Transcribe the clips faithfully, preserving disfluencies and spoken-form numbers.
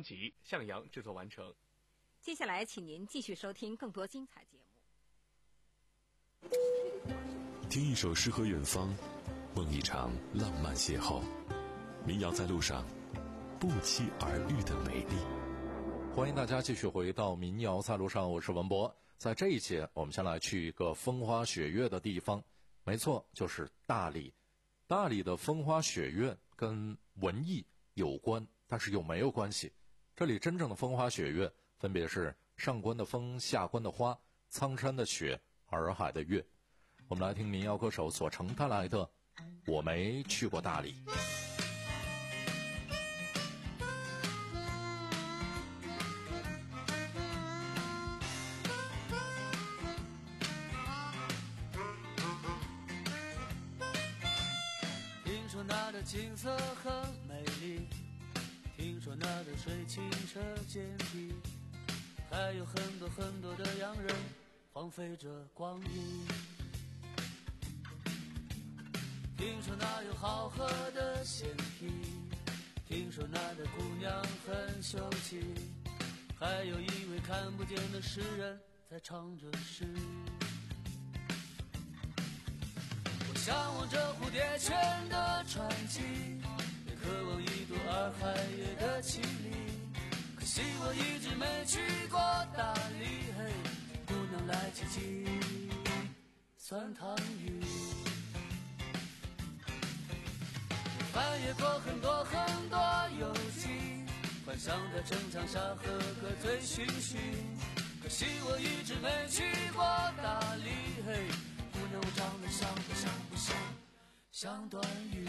辑，向阳制作完成。 接下来请您继续收听更多精彩节目。 听一首诗和远方，梦一场浪漫邂逅。民谣在路上，不期而遇的美丽。 欢迎大家继续回到民谣在路上，我是文博。在这一节，我们先来去一个风花雪月的地方，没错，就是大理。大理的风花雪月跟文艺有关，但是又没有关系。这里真正的风花雪月分别是上关的风，下关的花，苍山的雪，洱海的月。我们来听民谣歌手所承带来的我没去过大理。 听说那的景色很美丽，听说那的水清澈见底，还有很多很多的洋人荒废着光阴。听说那有好喝的鲜啤，听说那的姑娘很秀气，还有一位看不见的诗人在唱着诗。我向往着蝴蝶泉的传奇，也渴望一睹洱海月的绮丽，可惜我一直没去过大理。嘿，姑娘来几斤酸汤鱼，翻越过很多很多游记，幻想在城墙下喝个醉醺醺，可惜我一直没去过大理。嘿，姑娘我长得像不像不像像段誉。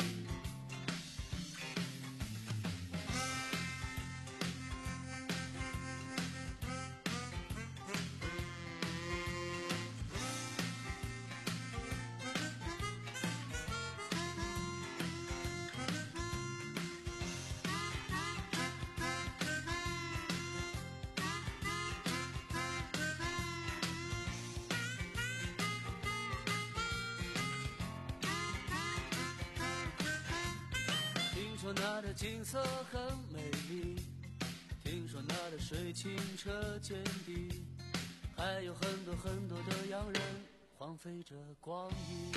听说那的景色很美丽，听说那的水清澈见底，还有很多很多的洋人荒废着光阴。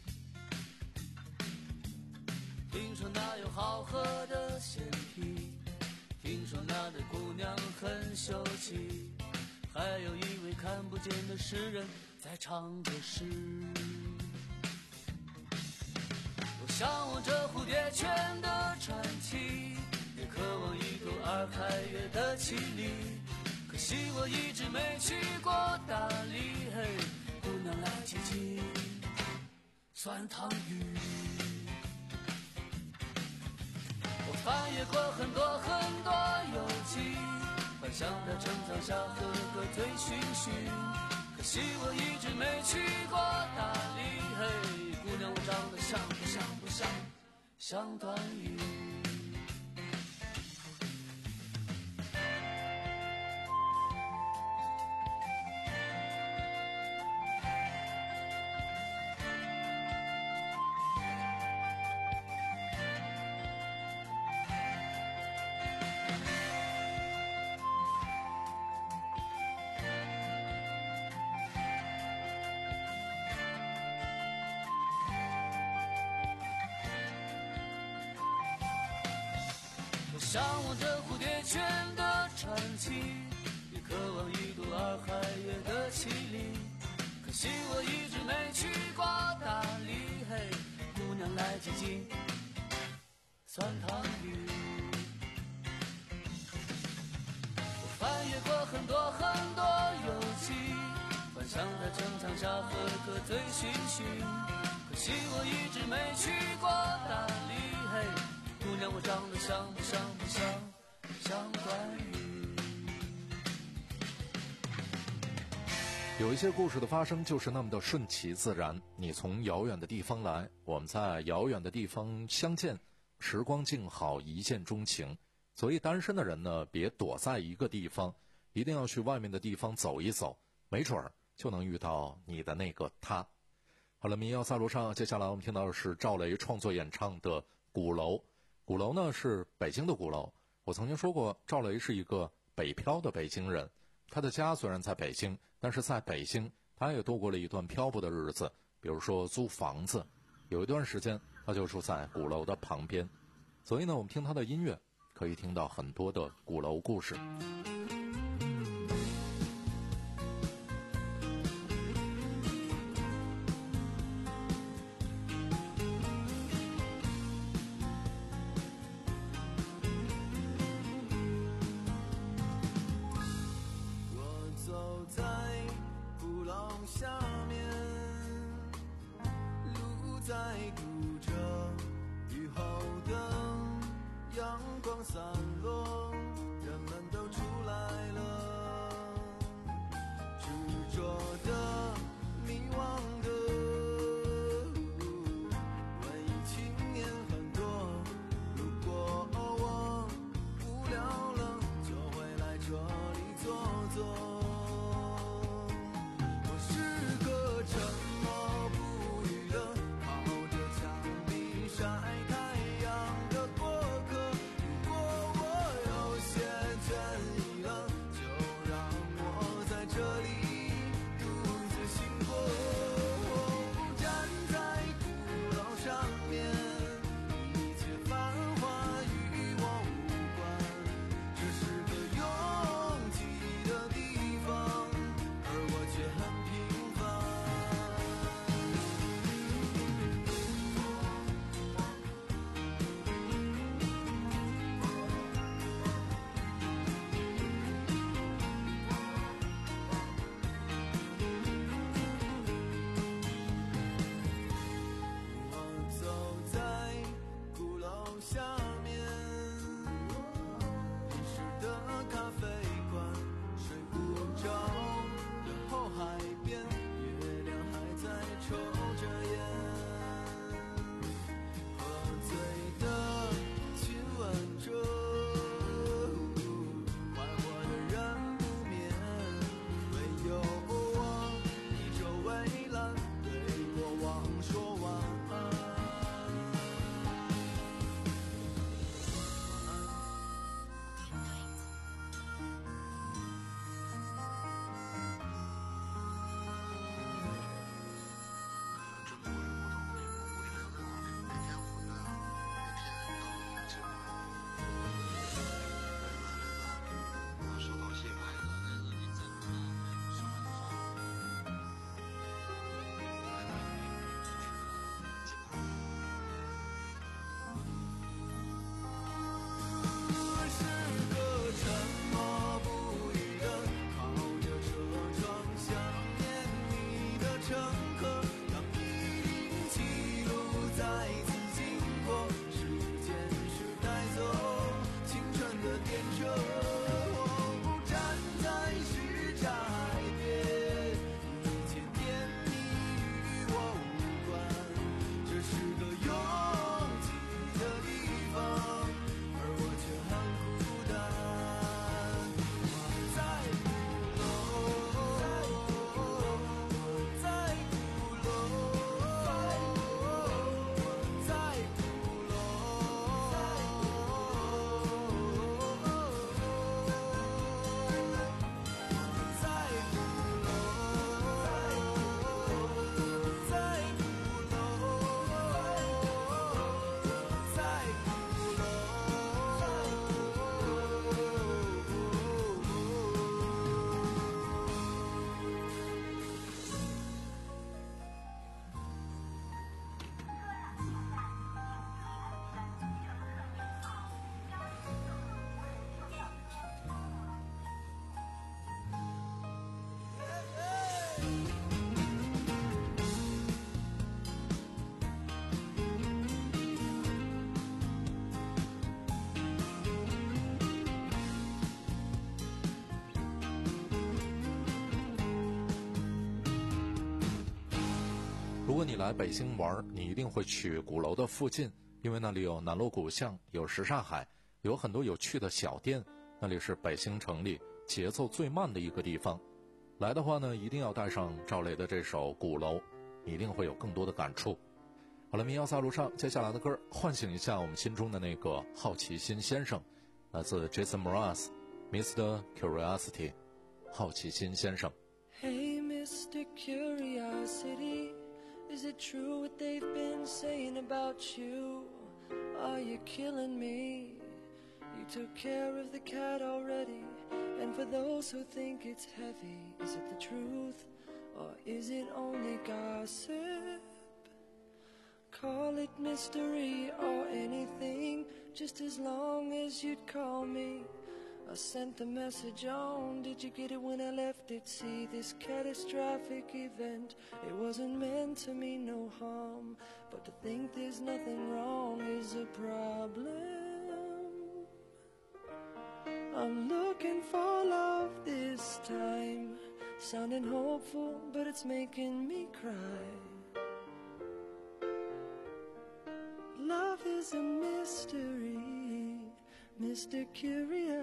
听说那有好喝的鲜啤，听说那的姑娘很秀气，还有一位看不见的诗人在唱着诗。我向往着蝴蝶泉的传奇，也渴望一睹洱海月的绮丽，可惜我一直没去过大理。嘿，姑娘来几斤酸汤鱼。我翻越过很多很多游记，幻想在城墙下喝个醉醺醺，可惜我一直没去过大理。嘿，姑娘我长得像不像不像像段誉。向往着蝴蝶泉的传奇，也渴望一睹洱海月的绮丽，可惜我一直没去过大理。嘿，姑娘来几斤酸汤鱼。我翻越过很多很多游记，幻想在城墙下喝个醉醺醺，可惜我一直没去过大理。嘿，姑娘我长得像不像不像像段誉。 有一些故事的发生就是那么的顺其自然，你从遥远的地方来，我们在遥远的地方相见，时光静好，一见钟情。所以单身的人呢，别躲在一个地方，一定要去外面的地方走一走，没准儿就能遇到你的那个他。好了，民谣在路上，接下来我们听到的是赵雷创作演唱的《鼓楼》。鼓楼呢是北京的鼓楼， 我曾经说过，赵雷是一个北漂的北京人，他的家虽然在北京，但是在北京他也度过了一段漂泊的日子，比如说租房子，有一段时间他就住在鼓楼的旁边。所以呢，我们听他的音乐可以听到很多的鼓楼故事。如果你来北京玩，你一定会去鼓楼的附近，因为那里有南锣鼓巷，有什刹海，有很多有趣的小店，那里是北京城里节奏最慢的一个地方。来的话呢，一定要带上赵雷的这首《鼓楼》，你一定会有更多的感触。好了，民谣在路上，接下来的歌唤醒一下我们心中的那个好奇心先生。 来自 Jason Mraz Mister Curiosity 好奇心先生。 Hey Mister Curiosity, is it true what they've been saying about you? Are you killing me? You took care of the cat already, and for those who think it's heavy, is it the truth or is it only gossip? Call it mystery or anything, just as long as you'd call me. I sent the message on, did you get it when I left it? See, this catastrophic event, it wasn't meant to mean no harm, but to think there's nothing wrong is a problem. I'm looking for love this time, sounding hopeful, but it's making me cry. Love is a mystery, Mister Curious.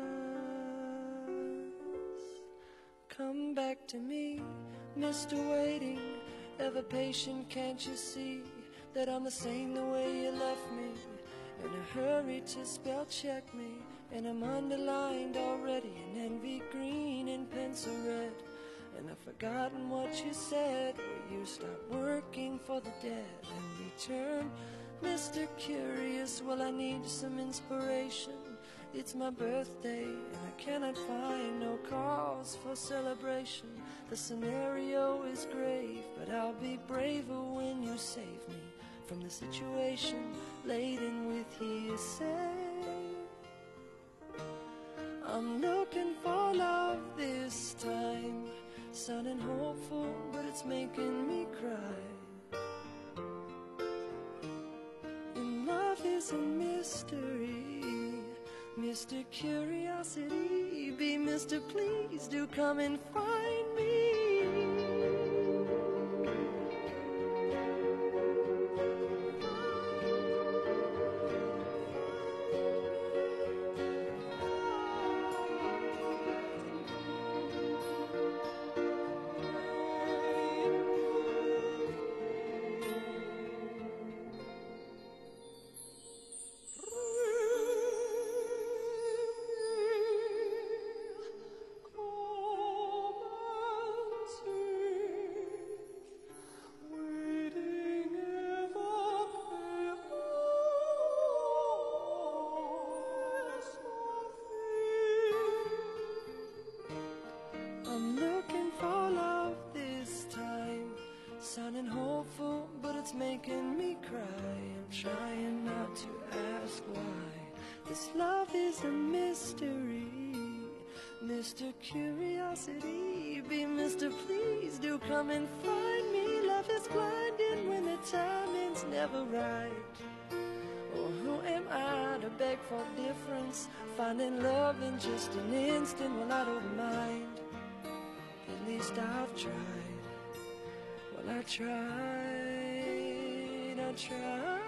Come back to me, Mister Waiting, ever patient, can't you see that I'm the same the way you left me? In a hurry to spell check me, and I'm underlined already in envy green and pencil red. And I've forgotten what you said, where you stopped working for the dead and return. Mister Curious, well, I need some inspiration. It's my birthday and I cannot find no cause for celebration. The scenario is grave, but I'll be braver when you save me from the situation laden with hearsay. I'm looking for love this time, sounding hopeful, but it's making me cry. And love is a mystery, Mister Curiosity, be Mister Please do come and find me. Sounding hopeful, but it's making me cry. I'm trying not to ask why. This love is a mystery, Mister Curiosity, be Mister Please do come and find me. Love is blinding when the timing's never right. Oh, who am I to beg for difference? Finding love in just an instant, well, I don't mind. At least I've tried. Well, I tried, I tried.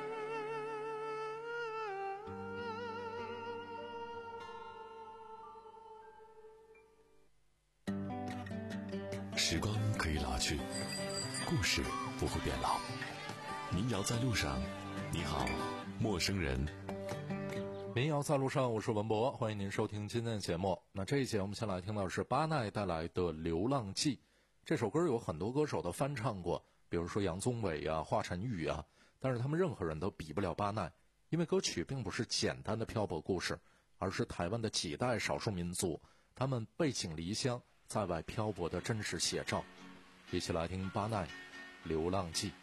时光可以老去，故事不会变老。民谣在路上，你好，陌生人。 民谣在路上，我是文博，欢迎您收听今天的节目。那这一节我们先来听到的是巴奈带来的《流浪记》。这首歌有很多歌手都翻唱过，比如说杨宗纬啊、华晨宇啊，但是他们任何人都比不了巴奈，因为歌曲并不是简单的漂泊故事，而是台湾的几代少数民族他们背井离乡在外漂泊的真实写照。一起来听巴奈《流浪记》。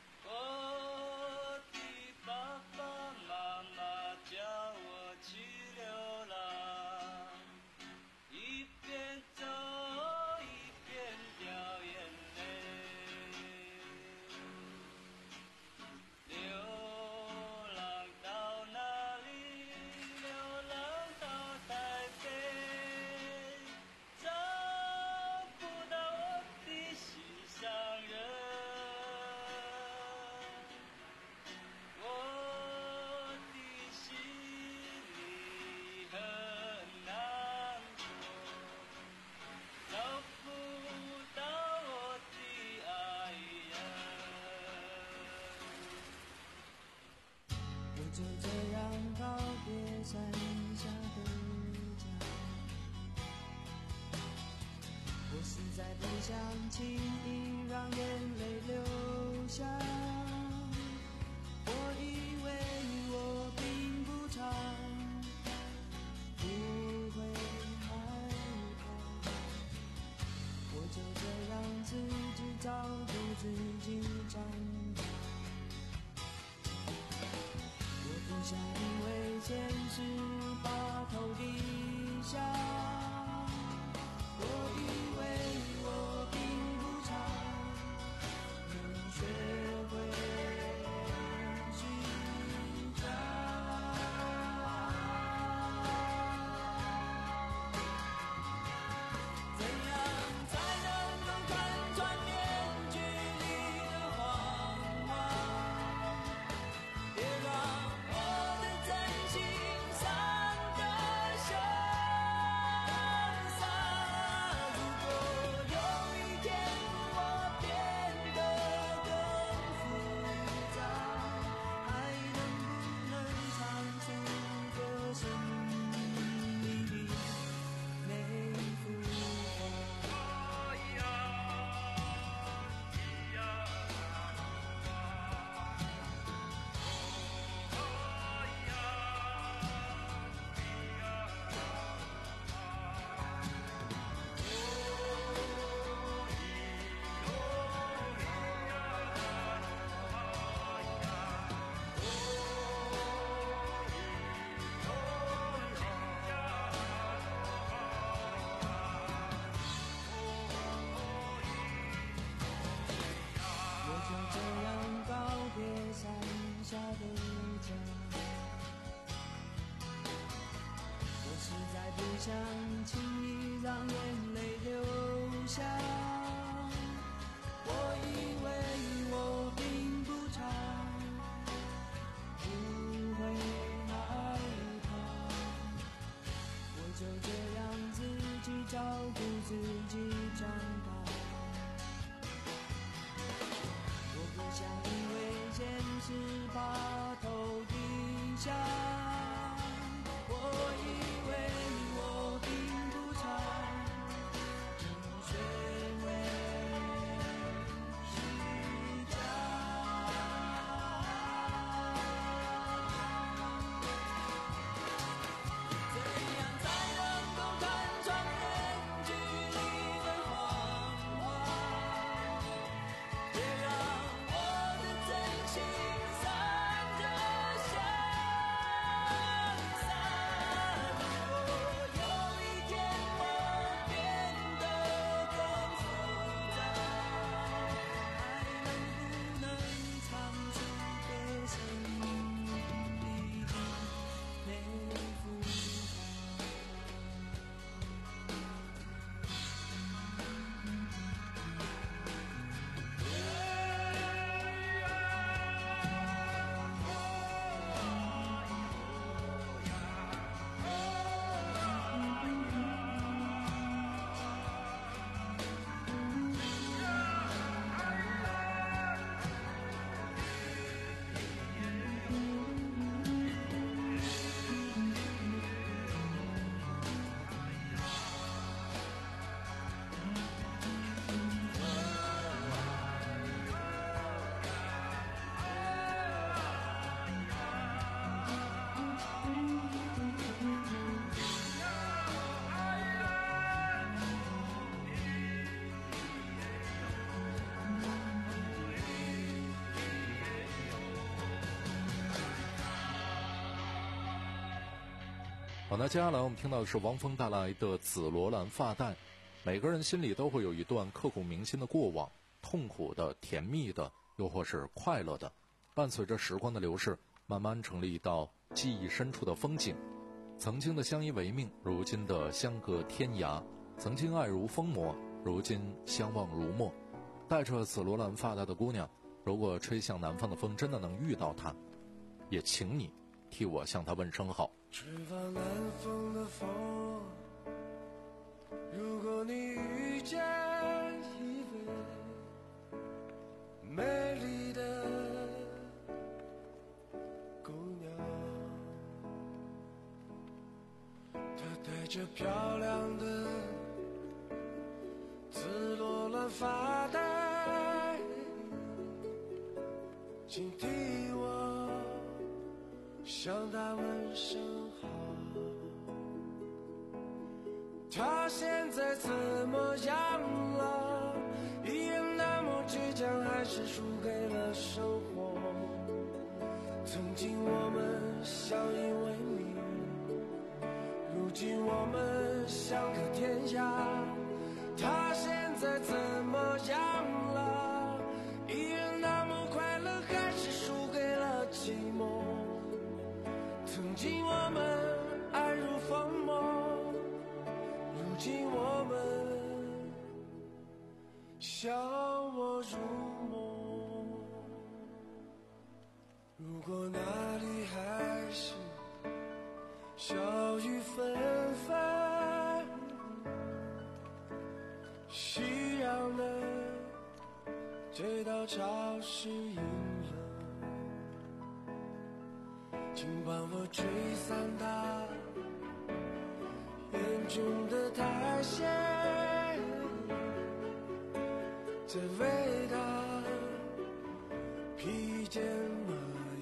就这样告别山下的不想轻易让眼泪流下。我以为我并不差，不会害怕，我就这样自己照顾自己长大。我不想因为现实把头低下，我以为我并不差，能学会虚假。怎样才能够看穿面具里的谎话？别让我的真心伤得潇洒。如果有一天我变得更复杂，还能不能唱出歌声里的每幅画？我就这样告别山下的家，我实在不想轻易让眼泪流下。我以为我并不差，不会害怕，我就这样自己照顾自己长大。我不想因为现实把头低下，我以为我并不差，能学会虚假。怎样才能够看穿面具里的谎话？别让我的真心伤得潇洒。如果有一天我变得更复杂，还能不能唱出歌声里的每幅画？ 好，那接下来我们听到的是王峰带来的《紫罗兰发带》。每个人心里都会有一段刻骨铭心的过往，痛苦的、甜蜜的，又或是快乐的，伴随着时光的流逝，慢慢成了一道记忆深处的风景。曾经的相依为命，如今的相隔天涯；曾经爱如疯魔，如今相忘如沫。带着紫罗兰发带的姑娘，如果吹向南方的风真的能遇到她，也请你替我向她问声好。 吹往南风的风，如果你遇见一位美丽的姑娘，她戴着漂亮的紫罗请替我向他问声好。他现在怎么样了？一样那么倔强，还是输给了生活？曾经我们相依为命，如今我们相隔天涯。他现在怎么样了？一样那么快乐，还是输给了寂寞？曾经我们爱如疯魔，如今我们笑我入梦。如果那里还是小雨纷纷，夕阳的街道潮湿阴冷，请帮我吹散它眼中的苔藓，再为他披件麻衣。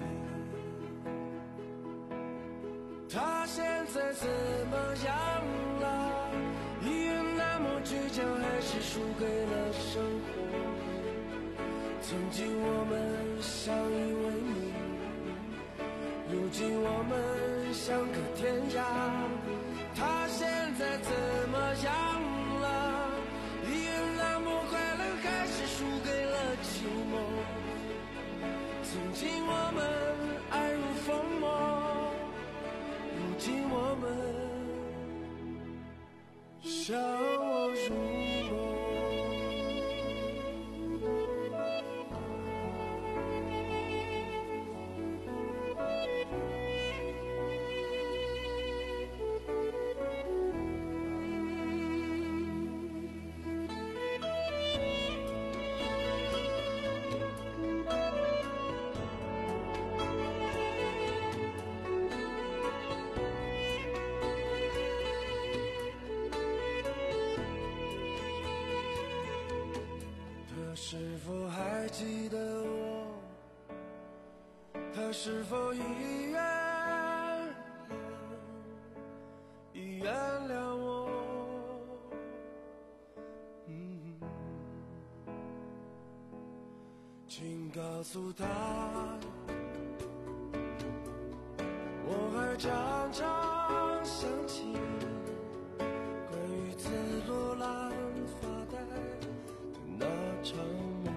他现在怎么样了？一样那么倔强，还是输给了生活？曾经我们相依为命，如今我们相隔天涯。他现在怎么样了？一样那么快乐，还是输给了寂寞？曾经我们爱如疯魔，如今我们笑我入梦。是否还记得我？他是否已原谅，已原谅我？嗯，请告诉他，我还常常想起关于紫罗兰发带那场梦。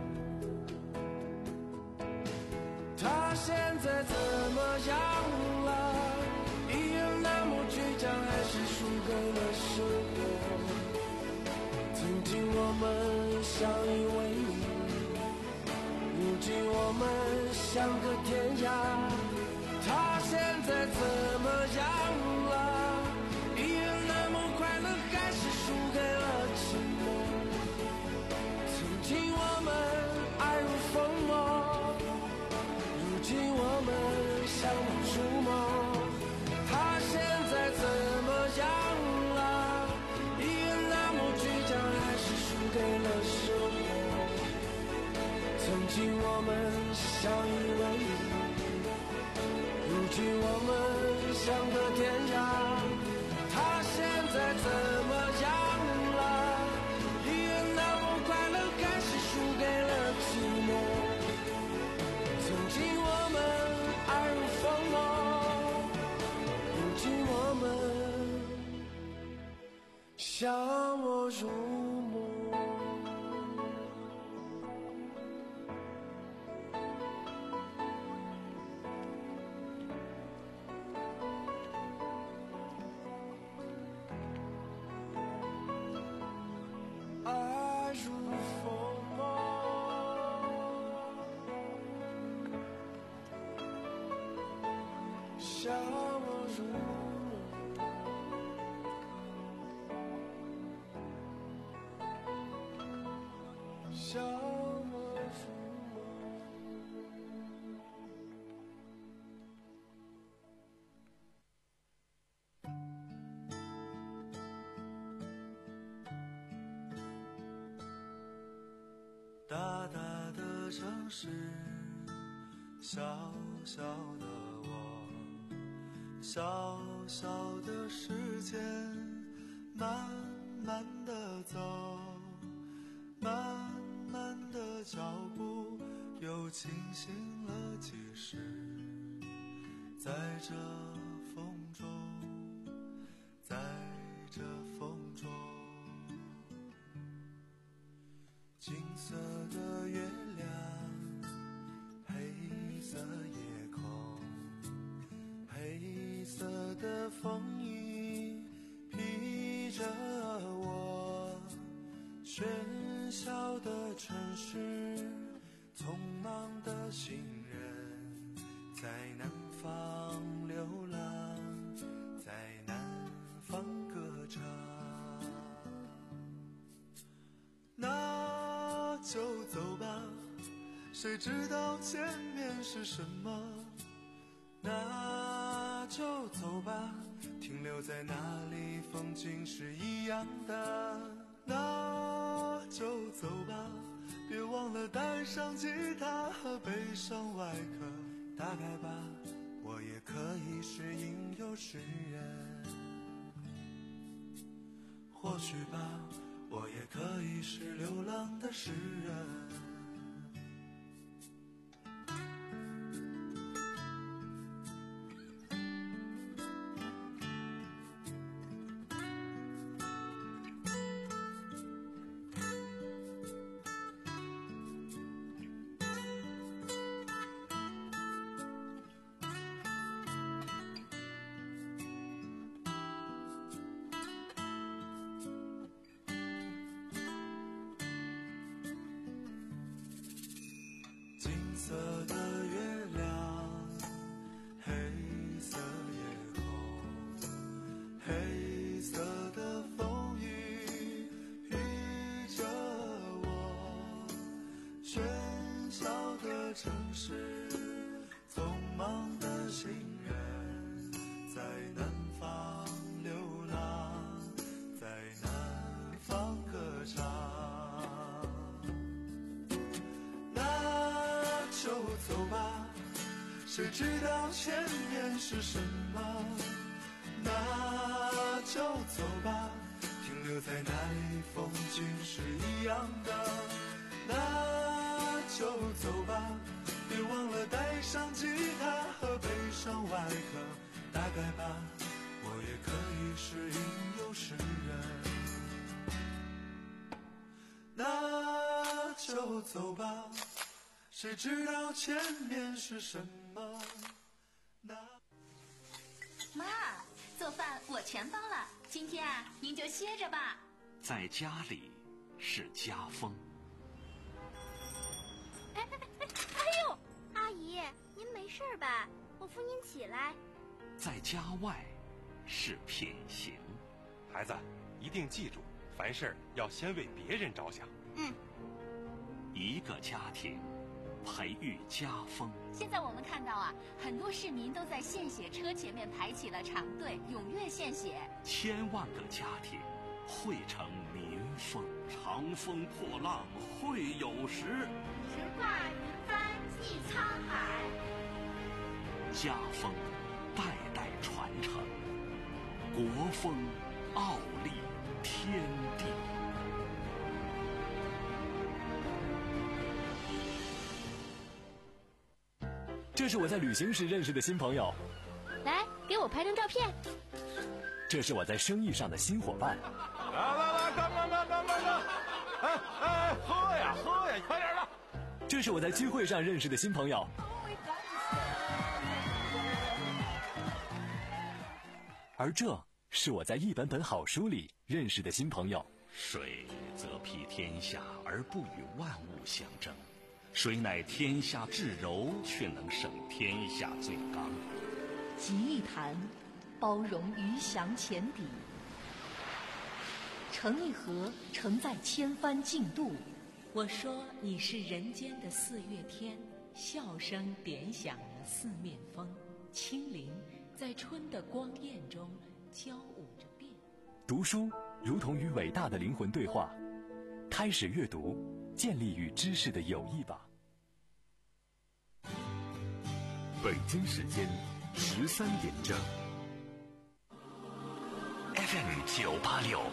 他现在怎么样了？一样那么倔强，还是输给了生活？曾经我们相依为命，如今我们相隔天涯。他现在怎么样了？一样那么快乐，还是输给了寂寞？曾经我们爱如疯魔，如今我们相忘如梦。他现在怎么样了？一样那么倔强，还是输给了生活？曾经我们相依为命，如今我们相隔天涯。他现在怎么样了？一样那么快乐，还是输给了寂寞？曾经我们爱如疯魔，如今我们笑我入梦。爱如疯魔，笑我入梦，笑我入大大的城市， 小小的我，小小的时间，慢慢的走，慢慢的脚步又清醒了几时，在这风中，在这风中，金色的月亮，黑色夜空，黑色的风衣披着我，喧嚣的城市，匆忙的行人，在南方流浪，在南方歌唱。那就走吧，谁知道前面是什么？那就走吧，停留在那里风景是一样的。那就走吧，别忘了带上吉他和悲伤外壳。大概吧，我也可以是吟游诗人，或许吧，我也可以是流浪的诗人。金色的月亮，黑色夜空，黑色的风雨披着我，喧嚣的城市，匆忙的行人，在南方流浪，在南方歌唱。就走吧，谁知道前面是什么？那就走吧，停留在那里风景是一样的。那就走吧，别忘了带上吉他和悲伤外壳。大概吧，我也可以是吟游诗人。那就走吧，谁知道前面是什么？那妈，做饭我全包了，今天啊，您就歇着吧。 在家里是家风。 哎哎哎哎呦，阿姨，您没事吧？我扶您起来。 在家外是品行。 孩子，一定记住，凡事要先为别人着想。 嗯。 一个家庭培育家风。 现在我们看到啊，很多市民都在献血车前面排起了长队，踊跃献血。 千万个家庭汇成民风。长风破浪会有时， 直挂云帆济沧海。 家风代代传承，国风傲立天地。 这是我在旅行时认识的新朋友， 来给我拍张照片。 这是我在生意上的新伙伴。 来来来，干干干干干干！哎哎，喝呀喝呀，快点的！ 这是我在聚会上认识的新朋友。而这是我在一本本好书里认识的新朋友。 水则披天下而不与万物相争，谁乃天下至柔，却能胜天下最刚。 集一坛，包容鱼翔浅底；盛一盒，承载千帆竞渡。我说你是人间的四月天，笑声点响了四面风，轻灵在春的光艳中交舞着变。 读书如同与伟大的灵魂对话，开始阅读，建立与知识的友谊吧。 北京时间十三点整。 F M 九八六。